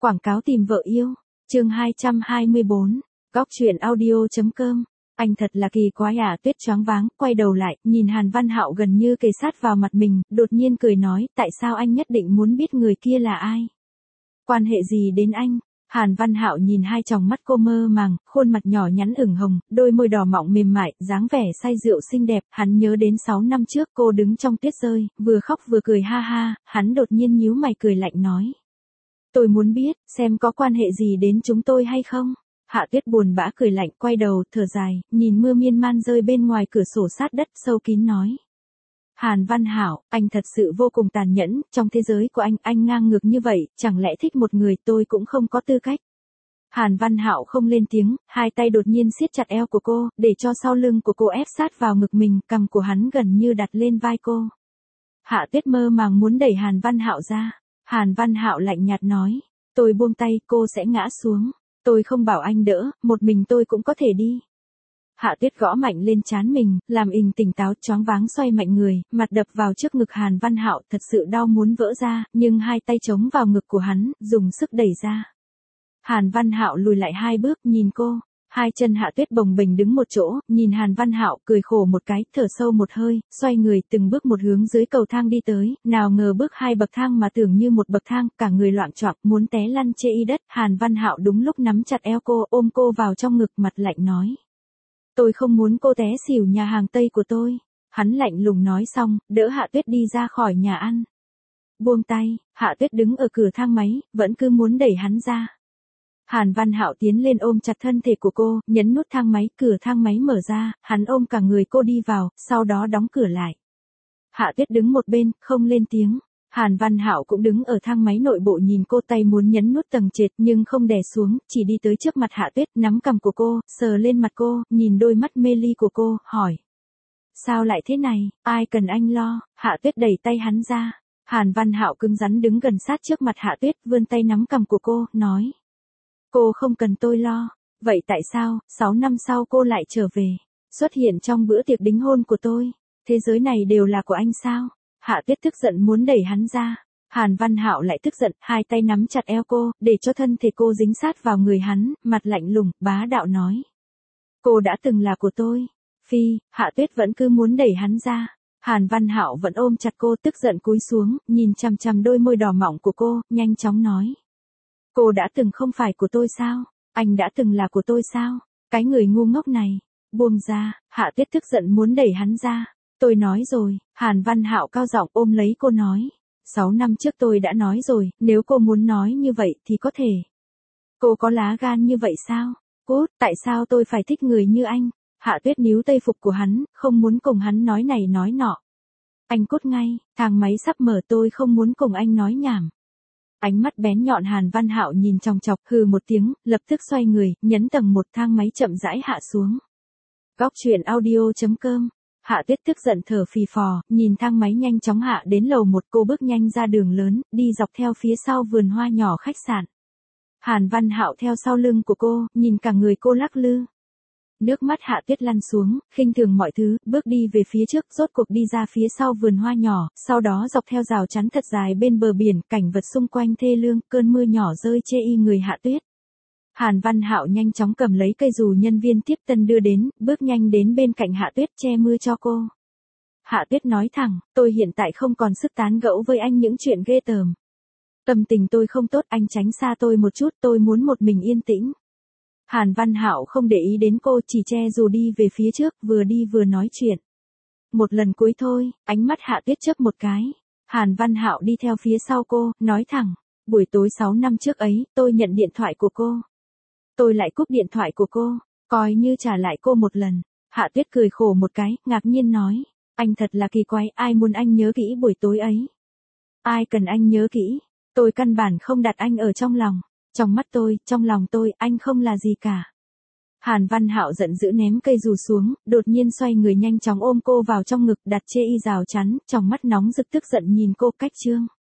Quảng cáo tìm vợ yêu. Chương 224. Góc truyện audio.com. Anh thật là kỳ quái à, Tuyết choáng váng, quay đầu lại, nhìn Hàn Văn Hạo gần như kề sát vào mặt mình, đột nhiên cười nói, tại sao anh nhất định muốn biết người kia là ai? Quan hệ gì đến anh? Hàn Văn Hạo nhìn hai tròng mắt cô mơ màng, khuôn mặt nhỏ nhắn ửng hồng, đôi môi đỏ mọng mềm mại, dáng vẻ say rượu xinh đẹp, hắn nhớ đến 6 năm trước cô đứng trong tuyết rơi, vừa khóc vừa cười ha ha, hắn đột nhiên nhíu mày cười lạnh nói. Tôi muốn biết, xem có quan hệ gì đến chúng tôi hay không? Hạ Tuyết buồn bã cười lạnh, quay đầu, thở dài, nhìn mưa miên man rơi bên ngoài cửa sổ sát đất, sâu kín nói. Hàn Văn Hạo, anh thật sự vô cùng tàn nhẫn, trong thế giới của anh ngang ngược như vậy, chẳng lẽ thích một người tôi cũng không có tư cách. Hàn Văn Hạo không lên tiếng, hai tay đột nhiên siết chặt eo của cô, để cho sau lưng của cô ép sát vào ngực mình, cằm của hắn gần như đặt lên vai cô. Hạ Tuyết mơ màng muốn đẩy Hàn Văn Hạo ra. Hàn Văn Hạo lạnh nhạt nói, tôi buông tay, cô sẽ ngã xuống. Tôi không bảo anh đỡ, một mình tôi cũng có thể đi. Hạ Tuyết gõ mạnh lên trán mình, làm tỉnh táo, choáng váng xoay mạnh người, mặt đập vào trước ngực Hàn Văn Hạo, thật sự đau muốn vỡ ra, nhưng hai tay chống vào ngực của hắn, dùng sức đẩy ra. Hàn Văn Hạo lùi lại 2 bước, nhìn cô. Hai chân Hạ Tuyết bồng bềnh đứng một chỗ, nhìn Hàn Văn Hạo, cười khổ một cái, thở sâu một hơi, xoay người từng bước một hướng dưới cầu thang đi tới, nào ngờ bước 2 bậc thang mà tưởng như một bậc thang, cả người loạng choạng, muốn té lăn chê y đất. Hàn Văn Hạo đúng lúc nắm chặt eo cô, ôm cô vào trong ngực, mặt lạnh nói. Tôi không muốn cô té xỉu nhà hàng Tây của tôi. Hắn lạnh lùng nói xong, đỡ Hạ Tuyết đi ra khỏi nhà ăn. Buông tay, Hạ Tuyết đứng ở cửa thang máy, vẫn cứ muốn đẩy hắn ra. Hàn Văn Hạo tiến lên ôm chặt thân thể của cô, nhấn nút thang máy, cửa thang máy mở ra, hắn ôm cả người cô đi vào, sau đó đóng cửa lại. Hạ Tuyết đứng một bên, không lên tiếng. Hàn Văn Hạo cũng đứng ở thang máy nội bộ nhìn cô, tay muốn nhấn nút tầng trệt nhưng không đè xuống, chỉ đi tới trước mặt Hạ Tuyết, nắm cằm của cô, sờ lên mặt cô, nhìn đôi mắt mê ly của cô, hỏi. Sao lại thế này, ai cần anh lo? Hạ Tuyết đẩy tay hắn ra. Hàn Văn Hạo cứng rắn đứng gần sát trước mặt Hạ Tuyết, vươn tay nắm cằm của cô, nói. Cô không cần tôi lo. Vậy tại sao, 6 năm sau cô lại trở về, xuất hiện trong bữa tiệc đính hôn của tôi? Thế giới này đều là của anh sao? Hạ Tuyết tức giận muốn đẩy hắn ra. Hàn Văn Hạo lại tức giận, hai tay nắm chặt eo cô, để cho thân thể cô dính sát vào người hắn, mặt lạnh lùng, bá đạo nói. Cô đã từng là của tôi. Phi, Hạ Tuyết vẫn cứ muốn đẩy hắn ra. Hàn Văn Hạo vẫn ôm chặt cô, tức giận cúi xuống, nhìn chằm chằm đôi môi đỏ mọng của cô, nhanh chóng nói. Cô đã từng không phải của tôi sao? Anh đã từng là của tôi sao? Cái người ngu ngốc này. Buông ra, Hạ Tuyết tức giận muốn đẩy hắn ra. Tôi nói rồi, Hàn Văn Hạo cao giọng ôm lấy cô nói. 6 năm trước tôi đã nói rồi, nếu cô muốn nói như vậy thì có thể. Cô có lá gan như vậy sao? Cút, tại sao tôi phải thích người như anh? Hạ Tuyết níu tây phục của hắn, không muốn cùng hắn nói này nói nọ. Anh cút ngay, thang máy sắp mở, tôi không muốn cùng anh nói nhảm. Ánh mắt bén nhọn Hàn Văn Hạo nhìn chòng chọc, hừ một tiếng, lập tức xoay người, nhấn tầng 1, thang máy chậm rãi hạ xuống. Góc truyện audio.com. Hạ Tuyết tức giận thở phì phò, nhìn thang máy nhanh chóng hạ đến lầu 1, cô bước nhanh ra đường lớn, đi dọc theo phía sau vườn hoa nhỏ khách sạn. Hàn Văn Hạo theo sau lưng của cô, nhìn cả người cô lắc lư. Nước mắt Hạ Tuyết lăn xuống, khinh thường mọi thứ, bước đi về phía trước, rốt cuộc đi ra phía sau vườn hoa nhỏ, sau đó dọc theo rào chắn thật dài bên bờ biển, cảnh vật xung quanh thê lương, cơn mưa nhỏ rơi chê y người Hạ Tuyết. Hàn Văn Hạo nhanh chóng cầm lấy cây dù nhân viên tiếp tân đưa đến, bước nhanh đến bên cạnh Hạ Tuyết che mưa cho cô. Hạ Tuyết nói thẳng, tôi hiện tại không còn sức tán gẫu với anh những chuyện ghê tởm. Tâm tình tôi không tốt, anh tránh xa tôi một chút, tôi muốn một mình yên tĩnh. Hàn Văn Hạo không để ý đến cô, chỉ che dù đi về phía trước, vừa đi vừa nói chuyện. Một lần cuối thôi, ánh mắt Hạ Tuyết chớp một cái. Hàn Văn Hạo đi theo phía sau cô, nói thẳng, buổi tối 6 năm trước ấy, tôi nhận điện thoại của cô. Tôi lại cúp điện thoại của cô, coi như trả lại cô một lần. Hạ Tuyết cười khổ một cái, ngạc nhiên nói, anh thật là kỳ quái, ai muốn anh nhớ kỹ buổi tối ấy? Ai cần anh nhớ kỹ? Tôi căn bản không đặt anh ở trong lòng. Trong mắt tôi, trong lòng tôi, anh không là gì cả. Hàn Văn Hạo giận dữ ném cây dù xuống, đột nhiên xoay người nhanh chóng ôm cô vào trong ngực, đặt chê y rào chắn, trong mắt nóng rực tức giận nhìn cô, cách trương.